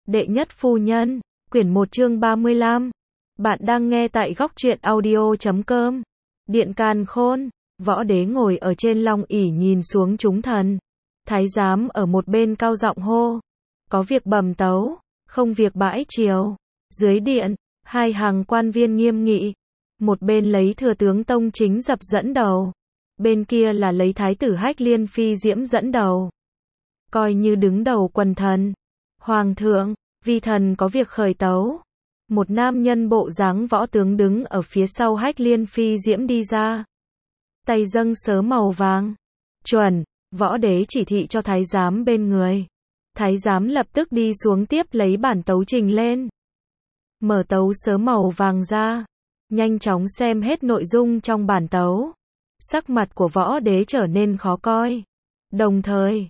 Đệ nhất phu nhân, quyển 1 chương 35. Bạn đang nghe tại góc truyện audio.com. Điện Càn Khôn, Võ Đế ngồi ở trên long ỷ nhìn xuống chúng thần. Thái giám ở một bên cao giọng hô. Có việc bẩm tấu, không việc bãi triều. Dưới điện, hai hàng quan viên nghiêm nghị. Một bên lấy thừa tướng Tông Chính Dập dẫn đầu. Bên kia là lấy thái tử Hách Liên Phi Diễm dẫn đầu. Coi như đứng đầu quần thần. Hoàng thượng, vi thần có việc khởi tấu. Một nam nhân bộ dáng võ tướng đứng ở phía sau Hách Liên Phi Diễm đi ra. Tay dâng sớ màu vàng. Chuẩn, Võ Đế chỉ thị cho thái giám bên người. Thái giám lập tức đi xuống tiếp lấy bản tấu trình lên. Mở tấu sớ màu vàng ra. Nhanh chóng xem hết nội dung trong bản tấu. Sắc mặt của Võ Đế trở nên khó coi. Đồng thời,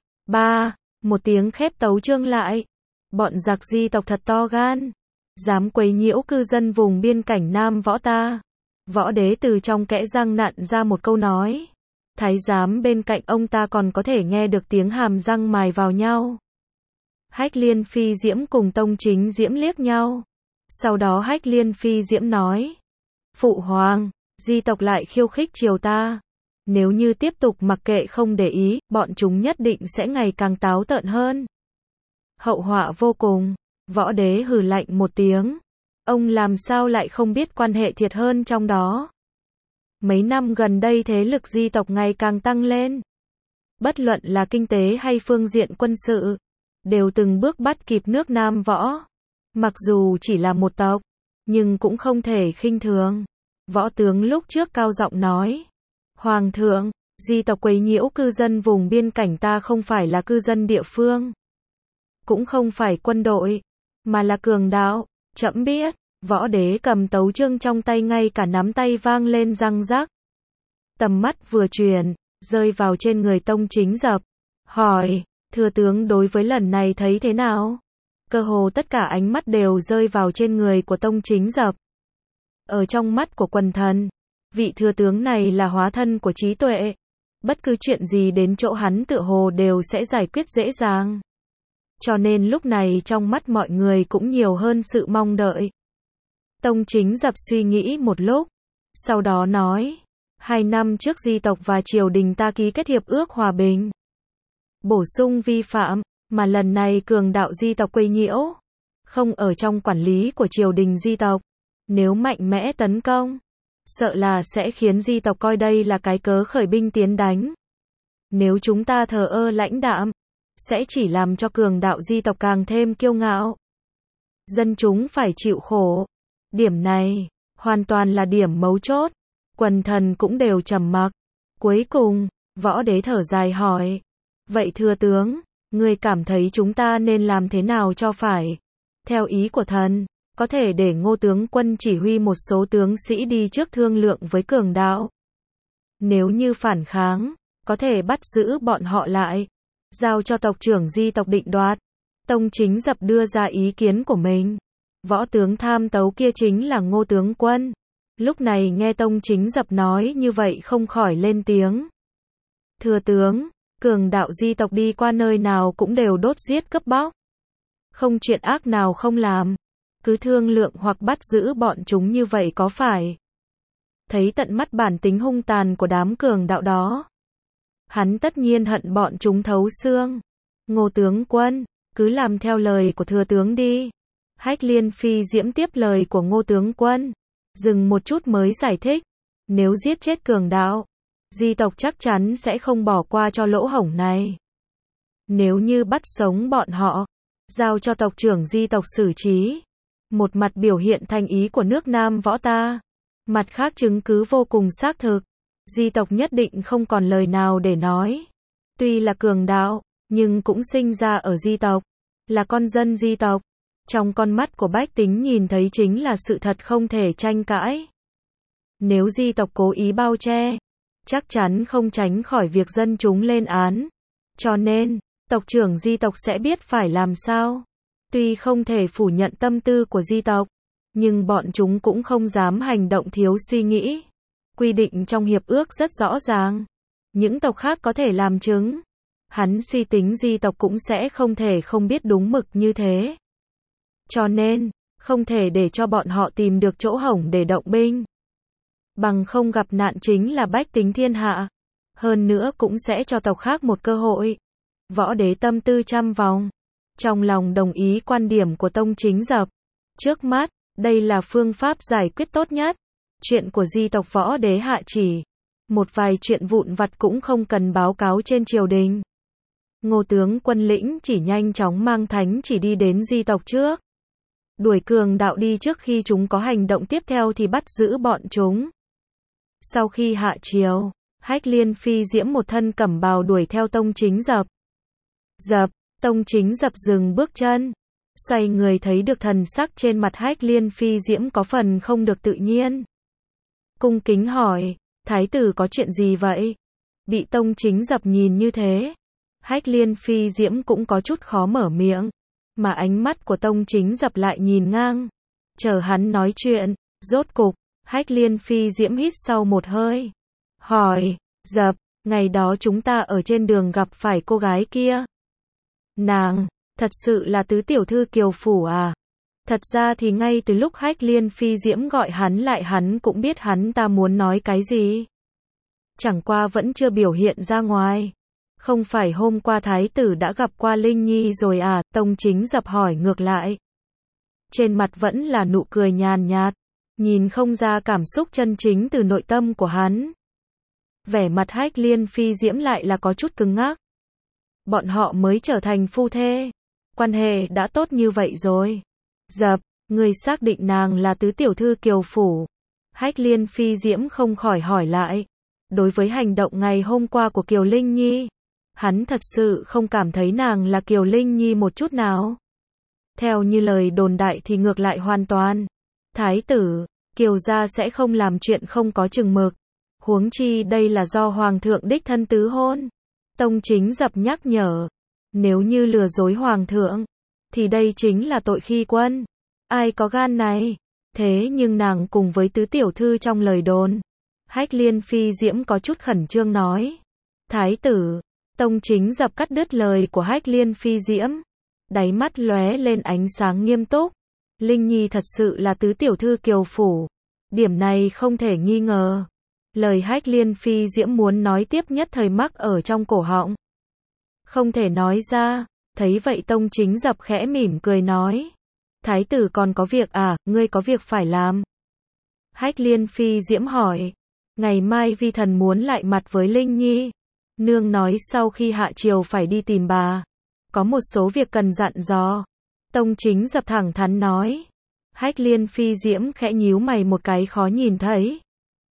một tiếng khép tấu chương lại. Bọn giặc Di tộc thật to gan. Dám quấy nhiễu cư dân vùng biên cảnh Nam Võ ta. Võ Đế từ trong kẽ răng nặn ra một câu nói. Thái giám bên cạnh ông ta còn có thể nghe được tiếng hàm răng mài vào nhau. Hách Liên Phi Diễm cùng Tông Chính Diễm liếc nhau. Sau đó Hách Liên Phi Diễm nói. Phụ hoàng, Di tộc lại khiêu khích triều ta. Nếu như tiếp tục mặc kệ không để ý, bọn chúng nhất định sẽ ngày càng táo tợn hơn. Hậu họa vô cùng. Võ Đế hừ lạnh một tiếng. Ông làm sao lại không biết quan hệ thiệt hơn trong đó. Mấy năm gần đây thế lực Di tộc ngày càng tăng lên. Bất luận là kinh tế hay phương diện quân sự, đều từng bước bắt kịp nước Nam Võ. Mặc dù chỉ là một tộc, nhưng cũng không thể khinh thường. Võ tướng lúc trước cao giọng nói. Hoàng thượng, Di tộc quấy nhiễu cư dân vùng biên cảnh ta không phải là cư dân địa phương. Cũng không phải quân đội, mà là cường đạo. Trẫm biết. Võ Đế cầm tấu chương trong tay ngay cả nắm tay vang lên răng rắc. Tầm mắt vừa chuyển, rơi vào trên người Tông Chính Dập. Hỏi, thừa tướng đối với lần này thấy thế nào? Cơ hồ tất cả ánh mắt đều rơi vào trên người của Tông Chính Dập. Ở trong mắt của quần thần, vị thừa tướng này là hóa thân của trí tuệ. Bất cứ chuyện gì đến chỗ hắn tựa hồ đều sẽ giải quyết dễ dàng. Cho nên lúc này trong mắt mọi người cũng nhiều hơn sự mong đợi. Tông Chính Dập suy nghĩ một lúc. Sau đó nói. 2 năm trước Di tộc và triều đình ta ký kết hiệp ước hòa bình. Bổ sung vi phạm, mà lần này cường đạo Di tộc quấy nhiễu. Không ở trong quản lý của triều đình Di tộc. Nếu mạnh mẽ tấn công, sợ là sẽ khiến Di tộc coi đây là cái cớ khởi binh tiến đánh. Nếu chúng ta thờ ơ lãnh đạm, sẽ chỉ làm cho cường đạo Di tộc càng thêm kiêu ngạo. Dân chúng phải chịu khổ. Điểm này, hoàn toàn là điểm mấu chốt. Quần thần cũng đều trầm mặc. Cuối cùng, Võ Đế thở dài hỏi. Vậy thưa tướng, ngươi cảm thấy chúng ta nên làm thế nào cho phải? Theo ý của thần, có thể để Ngô tướng quân chỉ huy một số tướng sĩ đi trước thương lượng với cường đạo. Nếu như phản kháng, có thể bắt giữ bọn họ lại. Giao cho tộc trưởng Di tộc định đoạt. Tông Chính Dập đưa ra ý kiến của mình. Võ tướng tham tấu kia chính là Ngô tướng quân. Lúc này nghe Tông Chính Dập nói như vậy không khỏi lên tiếng. Thưa tướng, cường đạo Di tộc đi qua nơi nào cũng đều đốt giết cướp bóc. Không chuyện ác nào không làm. Cứ thương lượng hoặc bắt giữ bọn chúng như vậy có phải? Thấy tận mắt bản tính hung tàn của đám cường đạo đó. Hắn tất nhiên hận bọn chúng thấu xương. Ngô tướng quân, cứ làm theo lời của thừa tướng đi. Hách Liên Phi Diễm tiếp lời của Ngô tướng quân. Dừng một chút mới giải thích. Nếu giết chết cường đạo, Di tộc chắc chắn sẽ không bỏ qua cho lỗ hổng này. Nếu như bắt sống bọn họ, giao cho tộc trưởng Di tộc xử trí. Một mặt biểu hiện thành ý của nước Nam Võ ta. Mặt khác chứng cứ vô cùng xác thực. Di tộc nhất định không còn lời nào để nói. Tuy là cường đạo, nhưng cũng sinh ra ở Di tộc. Là con dân Di tộc. Trong con mắt của bách tính nhìn thấy chính là sự thật không thể tranh cãi. Nếu Di tộc cố ý bao che, chắc chắn không tránh khỏi việc dân chúng lên án. Cho nên, tộc trưởng Di tộc sẽ biết phải làm sao. Tuy không thể phủ nhận tâm tư của Di tộc, nhưng bọn chúng cũng không dám hành động thiếu suy nghĩ. Quy định trong hiệp ước rất rõ ràng. Những tộc khác có thể làm chứng. Hắn suy tính Di tộc cũng sẽ không thể không biết đúng mực như thế. Cho nên, không thể để cho bọn họ tìm được chỗ hổng để động binh. Bằng không gặp nạn chính là bách tính thiên hạ. Hơn nữa cũng sẽ cho tộc khác một cơ hội. Võ đế tâm tư trăm vòng. Trong lòng đồng ý quan điểm của Tông Chính Dập. Trước mắt, đây là phương pháp giải quyết tốt nhất. Chuyện của di tộc Võ đế hạ chỉ. Một vài chuyện vụn vặt cũng không cần báo cáo trên triều đình. Ngô tướng quân lĩnh chỉ nhanh chóng mang thánh chỉ đi đến di tộc trước. Đuổi cường đạo đi trước khi chúng có hành động tiếp theo thì bắt giữ bọn chúng. Sau khi hạ triều, Hách Liên Phi Diễm một thân cẩm bào đuổi theo Tông Chính Dập. Tông Chính Dập dừng bước chân. Xoay người thấy được thần sắc trên mặt Hách Liên Phi Diễm có phần không được tự nhiên. Cung kính hỏi, thái tử có chuyện gì vậy? Bị Tông Chính Dập nhìn như thế, Hách Liên Phi Diễm cũng có chút khó mở miệng. Mà ánh mắt của Tông Chính Dập lại nhìn ngang. Chờ hắn nói chuyện, rốt cục, Hách Liên Phi Diễm hít sâu một hơi. Hỏi, Dập, ngày đó chúng ta ở trên đường gặp phải cô gái kia. Nàng, thật sự là tứ tiểu thư Kiều Phủ à? Thật ra thì ngay từ lúc Hách Liên Phi Diễm gọi hắn lại hắn cũng biết hắn ta muốn nói cái gì. Chẳng qua vẫn chưa biểu hiện ra ngoài. Không phải hôm qua thái tử đã gặp qua Linh Nhi rồi à? Tông Chính Dập hỏi ngược lại. Trên mặt vẫn là nụ cười nhàn nhạt, nhìn không ra cảm xúc chân chính từ nội tâm của hắn. Vẻ mặt Hách Liên Phi Diễm lại là có chút cứng ngắc. Bọn họ mới trở thành phu thê. Quan hệ đã tốt như vậy rồi. Dập, người xác định nàng là tứ tiểu thư Kiều Phủ. Hách Liên Phi Diễm không khỏi hỏi lại. Đối với hành động ngày hôm qua của Kiều Linh Nhi, hắn thật sự không cảm thấy nàng là Kiều Linh Nhi một chút nào. Theo như lời đồn đại thì ngược lại hoàn toàn. Thái tử, Kiều gia sẽ không làm chuyện không có chừng mực. Huống chi đây là do Hoàng thượng đích thân tứ hôn. Tông Chính Dập nhắc nhở. Nếu như lừa dối Hoàng thượng, thì đây chính là tội khi quân. Ai có gan này? Thế nhưng nàng cùng với tứ tiểu thư trong lời đồn. Hách Liên Phi Diễm có chút khẩn trương nói. Thái tử, Tông Chính Dập cắt đứt lời của Hách Liên Phi Diễm. Đáy mắt lóe lên ánh sáng nghiêm túc. Linh Nhi thật sự là tứ tiểu thư Kiều Phủ. Điểm này không thể nghi ngờ. Lời Hách Liên Phi Diễm muốn nói tiếp nhất thời mắc ở trong cổ họng. Không thể nói ra. Thấy vậy Tông Chính Dập khẽ mỉm cười nói. Thái tử còn có việc à, ngươi có việc phải làm. Hách Liên Phi Diễm hỏi. Ngày mai vi thần muốn lại mặt với Linh Nhi. Nương nói sau khi hạ triều phải đi tìm bà. Có một số việc cần dặn dò. Tông Chính Dập thẳng thắn nói. Hách Liên Phi Diễm khẽ nhíu mày một cái khó nhìn thấy.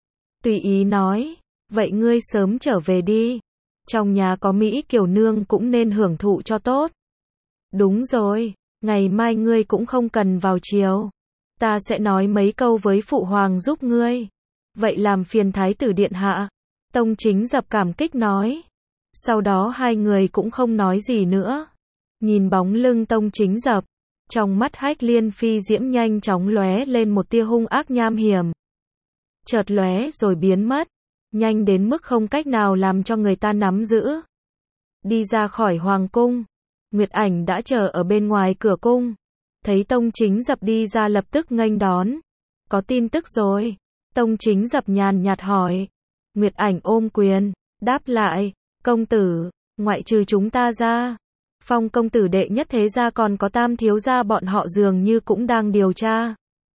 Tùy ý nói. Vậy ngươi sớm trở về đi. Trong nhà có Mỹ Kiều nương cũng nên hưởng thụ cho tốt. Đúng rồi. Ngày mai ngươi cũng không cần vào triều. Ta sẽ nói mấy câu với phụ hoàng giúp ngươi. Vậy làm phiền thái tử điện hạ. Tông Chính Dập cảm kích nói. Sau đó hai người cũng không nói gì nữa. Nhìn bóng lưng Tông Chính Dập, trong mắt Hách Liên Phi Diễm nhanh chóng lóe lên một tia hung ác nham hiểm. Chợt lóe rồi biến mất, nhanh đến mức không cách nào làm cho người ta nắm giữ. Đi ra khỏi hoàng cung, Nguyệt Ảnh đã chờ ở bên ngoài cửa cung. Thấy Tông Chính Dập đi ra lập tức nghênh đón. Có tin tức rồi. Tông Chính Dập nhàn nhạt hỏi. Nguyệt Ảnh ôm quyền, đáp lại. Công tử, ngoại trừ chúng ta ra, Phong công tử đệ nhất thế gia còn có Tam thiếu gia bọn họ dường như cũng đang điều tra.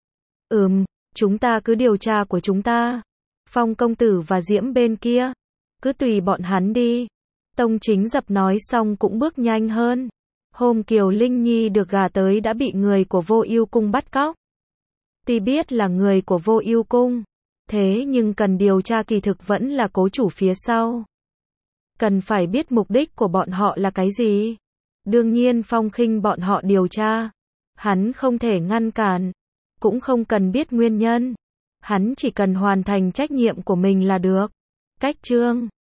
Chúng ta cứ điều tra của chúng ta. Phong công tử và Diễm bên kia, cứ tùy bọn hắn đi. Tông Chính Dập nói xong cũng bước nhanh hơn. Hôm Kiều Linh Nhi được gả tới đã bị người của Vô Ưu cung bắt cóc. Tuy biết là người của Vô Ưu cung, thế nhưng cần điều tra kỳ thực vẫn là cố chủ phía sau. Cần phải biết mục đích của bọn họ là cái gì. Đương nhiên Phong khinh bọn họ điều tra. Hắn không thể ngăn cản. Cũng không cần biết nguyên nhân. Hắn chỉ cần hoàn thành trách nhiệm của mình là được. Cách chương